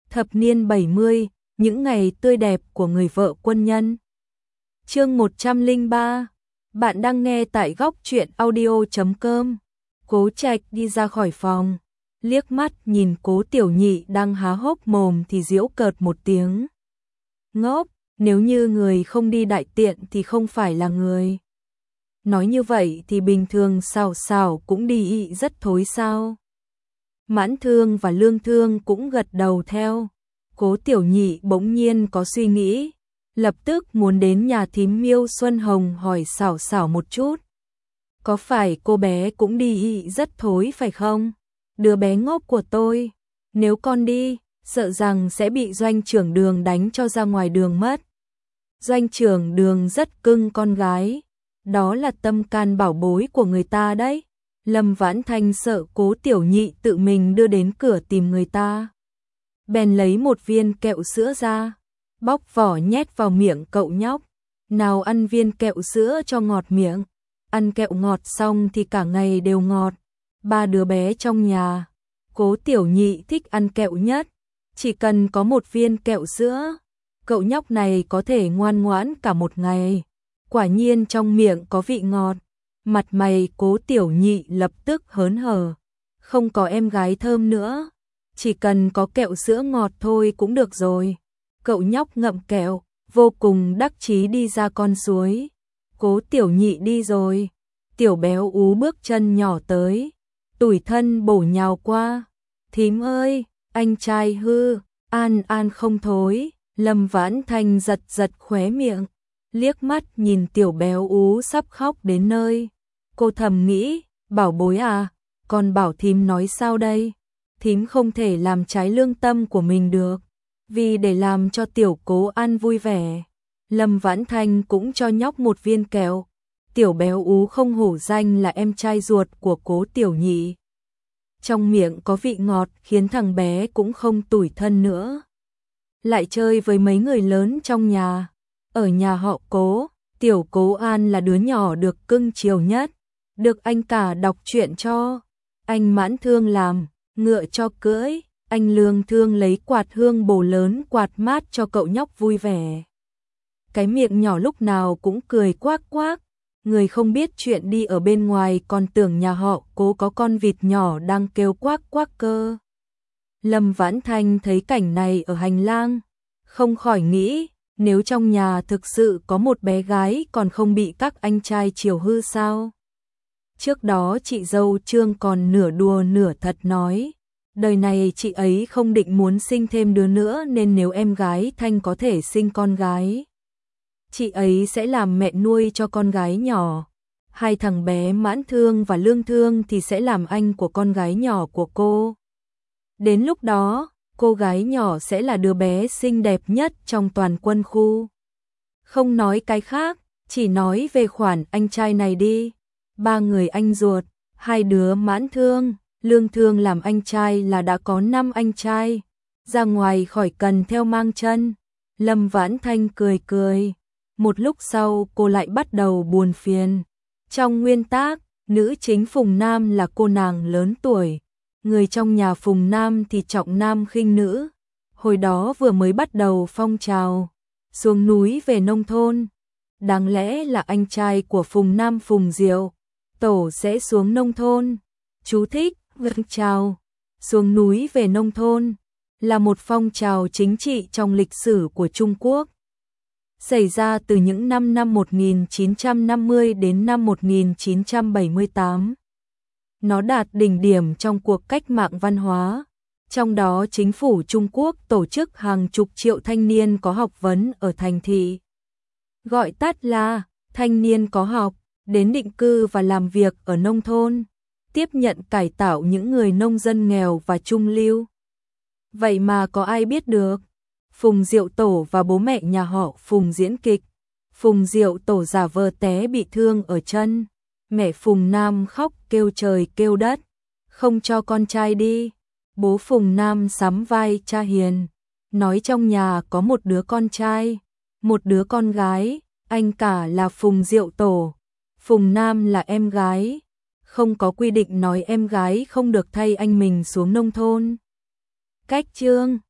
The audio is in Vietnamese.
Thập niên 70, những ngày tươi đẹp của người vợ quân nhân. Chương 103. Bạn đang nghe tại góc truyện audio.com. Cố Trạch đi ra khỏi phòng, liếc mắt nhìn Cố Tiểu Nhị đang há hốc mồm thì giễu cợt một tiếng. Ngốc, nếu như người không đi đại tiện thì không phải là người. Nói như vậy thì bình thường xào xào cũng đi ị rất thối sao. Mãn Thương và Lương Thương cũng gật đầu theo. Cố Tiểu Nhị bỗng nhiên có suy nghĩ, lập tức muốn đến nhà thím Miêu Xuân Hồng hỏi xảo xảo một chút. Có phải cô bé cũng đi ị rất thối phải không? Đứa bé ngốc của tôi, nếu con đi, sợ rằng sẽ bị doanh trưởng Đường đánh cho ra ngoài đường mất. Doanh trưởng Đường rất cưng con gái, đó là tâm can bảo bối của người ta đấy. Lâm Vãn Thanh sợ Cố Tiểu Nhị tự mình đưa đến cửa tìm người ta. Bèn lấy một viên kẹo sữa ra, bóc vỏ nhét vào miệng cậu nhóc. Nào ăn viên kẹo sữa cho ngọt miệng. Ăn kẹo ngọt xong thì cả ngày đều ngọt. Ba đứa bé trong nhà, Cố Tiểu Nhị thích ăn kẹo nhất. Chỉ cần có một viên kẹo sữa, cậu nhóc này có thể ngoan ngoãn cả một ngày. Quả nhiên trong miệng có vị ngọt. Mặt mày Cố Tiểu Nhị lập tức hớn hở. Không có em gái thơm nữa, chỉ cần có kẹo sữa ngọt thôi cũng được rồi. Cậu nhóc ngậm kẹo, vô cùng đắc chí đi ra con suối. Cố Tiểu Nhị đi rồi, Tiểu Béo Ú bước chân nhỏ tới, tủi thân bổ nhào qua. Thím ơi, anh trai hư, an không thối. Lâm Vãn Thanh giật giật khóe miệng, liếc mắt nhìn Tiểu Béo Ú sắp khóc đến nơi. Cô thầm nghĩ, bảo bối à, còn bảo thím nói sao đây? Thím không thể làm trái lương tâm của mình được, vì để làm cho Tiểu Cố ăn vui vẻ, Lâm Vãn Thanh cũng cho nhóc một viên kẹo. Tiểu Béo Ú không hổ danh là em trai ruột của Cố Tiểu Nhị. Trong miệng có vị ngọt khiến thằng bé cũng không tủi thân nữa. Lại chơi với mấy người lớn trong nhà. Ở nhà họ Cố, Tiểu Cố An là đứa nhỏ được cưng chiều nhất, được anh cả đọc truyện cho, anh Mãn Thương làm ngựa cho cưỡi, anh Lương Thương lấy quạt hương bổ lớn quạt mát cho cậu nhóc vui vẻ. Cái miệng nhỏ lúc nào cũng cười quác quác, người không biết chuyện đi ở bên ngoài còn tưởng nhà họ Cố có con vịt nhỏ đang kêu quác quác cơ. Lâm Vãn Thanh thấy cảnh này ở hành lang, không khỏi nghĩ, nếu trong nhà thực sự có một bé gái còn không bị các anh trai chiều hư sao? Trước đó chị dâu Trương còn nửa đùa nửa thật nói, đời này chị ấy không định muốn sinh thêm đứa nữa nên nếu em gái Thanh có thể sinh con gái, chị ấy sẽ làm mẹ nuôi cho con gái nhỏ. Hai thằng bé Mãn Thương và Lương Thương thì sẽ làm anh của con gái nhỏ của cô. Đến lúc đó, cô gái nhỏ sẽ là đứa bé xinh đẹp nhất trong toàn quân khu. Không nói cái khác, chỉ nói về khoản anh trai này đi. Ba người anh ruột, hai đứa Mãn Thương, Lương Thương làm anh trai là đã có 5 anh trai. Ra ngoài khỏi cần theo mang chân. Lâm Vãn Thanh cười cười. Một lúc sau cô lại bắt đầu buồn phiền. Trong nguyên tác, nữ chính Phùng Nam là cô nàng lớn tuổi. Người trong nhà Phùng Nam thì trọng nam khinh nữ. Hồi đó vừa mới bắt đầu phong trào xuống núi về nông thôn. Đáng lẽ là anh trai của Phùng Nam Phùng Diệu Tổ sẽ xuống nông thôn. Chú thích, vâng chào. Xuống núi về nông thôn là một phong trào chính trị trong lịch sử của Trung Quốc. Xảy ra từ những năm 1950 đến năm 1978. Nó đạt đỉnh điểm trong cuộc cách mạng văn hóa. Trong đó chính phủ Trung Quốc tổ chức hàng chục triệu thanh niên có học vấn ở thành thị, gọi tắt là thanh niên có học, đến định cư và làm việc ở nông thôn, tiếp nhận cải tạo những người nông dân nghèo và trung lưu. Vậy mà có ai biết được, Phùng Diệu Tổ và bố mẹ nhà họ Phùng diễn kịch. Phùng Diệu Tổ giả vờ té bị thương ở chân. Mẹ Phùng Nam khóc kêu trời kêu đất, không cho con trai đi. Bố Phùng Nam sắm vai cha hiền, nói trong nhà có một đứa con trai, một đứa con gái, anh cả là Phùng Diệu Tổ. Phùng Nam là em gái, không có quy định nói em gái không được thay anh mình xuống nông thôn. Cách chương